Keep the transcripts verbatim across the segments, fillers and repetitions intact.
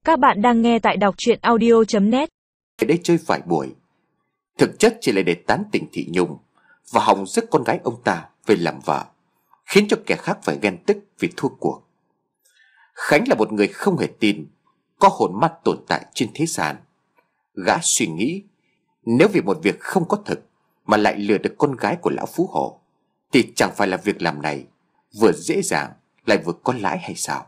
Các bạn đang nghe tại đọc truyện audio chấm net. Đây chơi vài buổi, thực chất chỉ là để tán tỉnh Thị Nhung và hòng rước con gái ông ta về làm vợ, khiến cho kẻ khác phải ghen tức vì thua cuộc. Khánh là một người không hề tin có hồn ma tồn tại trên thế gian. Gã suy nghĩ, nếu vì một việc không có thực mà lại lừa được con gái của lão Phú Hộ, thì chẳng phải là việc làm này vừa dễ dàng lại vừa có lãi hay sao?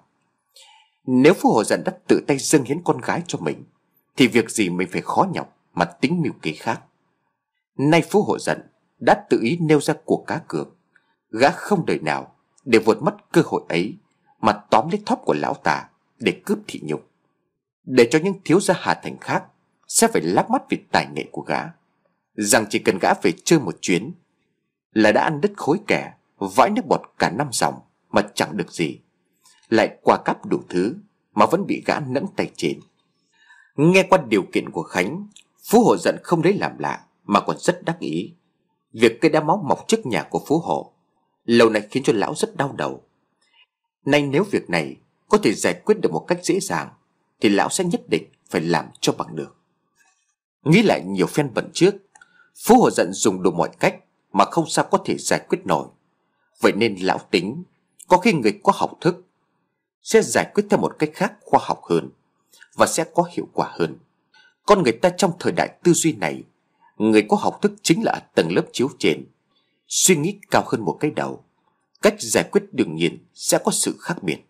Nếu Phú Hộ Dận đã tự tay dâng hiến con gái cho mình, thì việc gì mình phải khó nhọc mà tính mưu kế khác. Nay Phú Hộ Dận đã tự ý nêu ra cuộc cá cược, gã không đời nào để vượt mất cơ hội ấy mà tóm lấy thóp của lão ta để cướp Thị Nhung, để cho những thiếu gia Hà Thành khác sẽ phải lắc mắt vì tài nghệ của gã, rằng chỉ cần gã về chơi một chuyến là đã ăn đứt khối kẻ, vãi nước bọt cả năm dòng mà chẳng được gì, lại qua cắp đủ thứ mà vẫn bị gã nẫng tay trên. Nghe qua điều kiện của Khánh, Phú Hộ Dận không lấy làm lạ mà còn rất đắc ý. Việc cây đá máu mọc trước nhà của Phú Hộ lâu nay khiến cho lão rất đau đầu. Nay nếu việc này có thể giải quyết được một cách dễ dàng thì lão sẽ nhất định phải làm cho bằng được. Nghĩ lại nhiều phen bận trước, Phú Hộ Dận dùng đủ mọi cách mà không sao có thể giải quyết nổi. Vậy nên lão tính có khi người có học thức sẽ giải quyết theo một cách khác khoa học hơn và sẽ có hiệu quả hơn. Con người ta trong thời đại tư duy này, người có học thức chính là ở tầng lớp chiếu trên, suy nghĩ cao hơn một cái đầu. Cách giải quyết đương nhiên sẽ có sự khác biệt.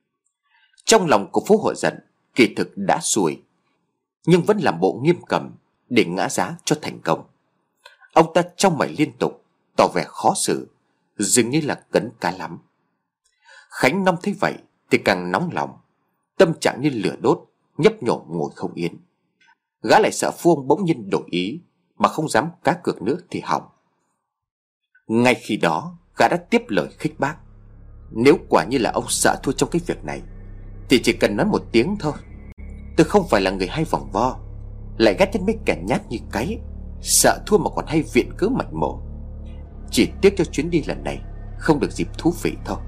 Trong lòng của Phú Hộ Dận kỳ thực đã xuôi, nhưng vẫn làm bộ nghiêm cẩm để ngã giá cho thành công. Ông ta trong mày liên tục, tỏ vẻ khó xử, dường như là cấn cá lắm. Khánh Năm thấy vậy thì càng nóng lòng, tâm trạng như lửa đốt, nhấp nhổm ngồi không yên. Gã lại sợ Phu ông bỗng nhiên đổi ý mà không dám cá cược nữa thì hỏng. Ngay khi đó gã đã tiếp lời khích bác. Nếu quả như là ông sợ thua trong cái việc này thì chỉ cần nói một tiếng thôi. Tôi không phải là người hay vòng vo, lại ghét đến mấy kẻ nhát như cái, sợ thua mà còn hay viện cớ mạnh mồm. Chỉ tiếc cho chuyến đi lần này không được dịp thú vị thôi.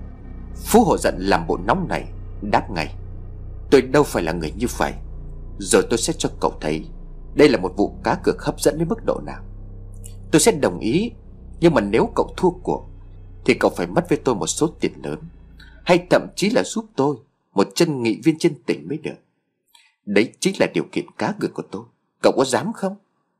Phú Hộ Dận làm bộ nóng này, đáp ngay: Tôi đâu phải là người như vậy. Rồi tôi sẽ cho cậu thấy đây là một vụ cá cược hấp dẫn đến mức độ nào. Tôi sẽ đồng ý, nhưng mà nếu cậu thua cuộc thì cậu phải mất với tôi một số tiền lớn, hay thậm chí là giúp tôi một chân nghị viên trên tỉnh mới được. Đấy chính là điều kiện cá cược của tôi. Cậu có dám không?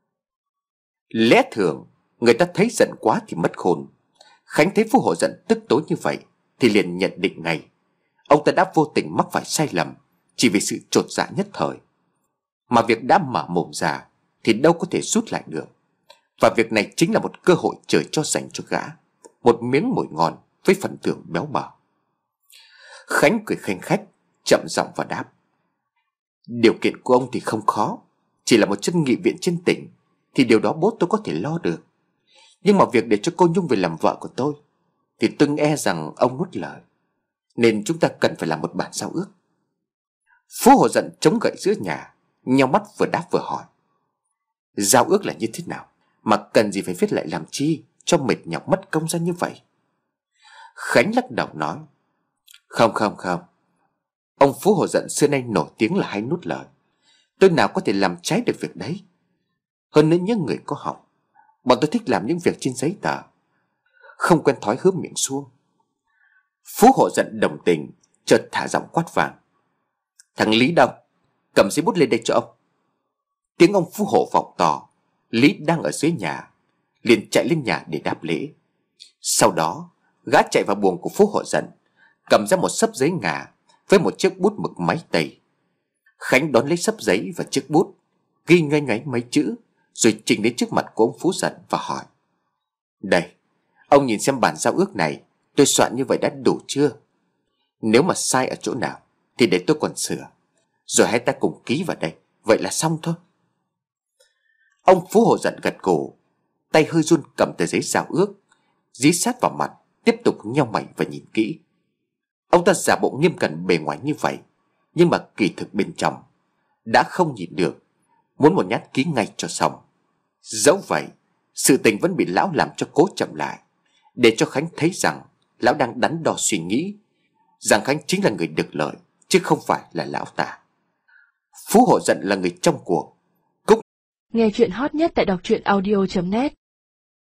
Lẽ thường người ta thấy giận quá thì mất khôn. Khánh thấy Phú Hộ Dận tức tối như vậy thì liền nhận định ngay ông ta đã vô tình mắc phải sai lầm chỉ vì sự chột dạ nhất thời. Mà việc đã mở mồm ra thì đâu có thể rút lại được. Và việc này chính là một cơ hội trời cho dành cho gã một miếng mồi ngon với phần thưởng béo bở. Khánh cười khanh khách, chậm giọng và đáp: Điều kiện của ông thì không khó, chỉ là một chân nghị viện trên tỉnh thì điều đó bố tôi có thể lo được. Nhưng mà việc để cho cô Nhung về làm vợ của tôi thì tôi e rằng ông nuốt lời, nên chúng ta cần phải làm một bản giao ước. Phú Hộ Dận chống gậy giữa nhà, nheo mắt vừa đáp vừa hỏi: Giao ước là như thế nào, mà cần gì phải viết lại làm chi cho mệt nhọc mất công ra như vậy? Khánh lắc đầu nói: Không không không, ông Phú Hộ Dận xưa nay nổi tiếng là hay nuốt lời. Tôi nào có thể làm trái được việc đấy. Hơn nữa những người có học, bọn tôi thích làm những việc trên giấy tờ, không quen thói hứa miệng suông. Phú Hộ Dận đồng tình, chợt thả giọng quát vàng: Thằng Lý đâu? Cầm giấy bút lên đây cho ông. Tiếng ông Phú Hộ vọng to. Lý đang ở dưới nhà liền chạy lên nhà để đáp lễ. Sau đó gã chạy vào buồng của Phú Hộ Dận, cầm ra một xấp giấy ngà với một chiếc bút mực máy tây. Khánh đón lấy xấp giấy và chiếc bút, ghi nhoay nhoáy mấy chữ, rồi trình đến trước mặt của ông Phú Dận và hỏi: Đây, ông nhìn xem bản giao ước này tôi soạn như vậy đã đủ chưa? Nếu mà sai ở chỗ nào thì để tôi còn sửa, rồi hai ta cùng ký vào đây, vậy là xong thôi. Ông Phú Hộ Dận gật gù, tay hơi run cầm tờ giấy giao ước, dí sát vào mặt, tiếp tục nheo mày và nhìn kỹ. Ông ta giả bộ nghiêm cẩn bề ngoài như vậy, nhưng mà kỳ thực bên trong đã không nhịn được, muốn một nhát ký ngay cho xong. Dẫu vậy, sự tình vẫn bị lão làm cho cố chậm lại, để cho Khánh thấy rằng lão đang đắn đo suy nghĩ, rằng Khánh chính là người được lợi chứ không phải là lão ta. Phú Hộ Dận là người trong cuộc. Nghe chuyện hot nhất tại đọc truyện audio chấm net.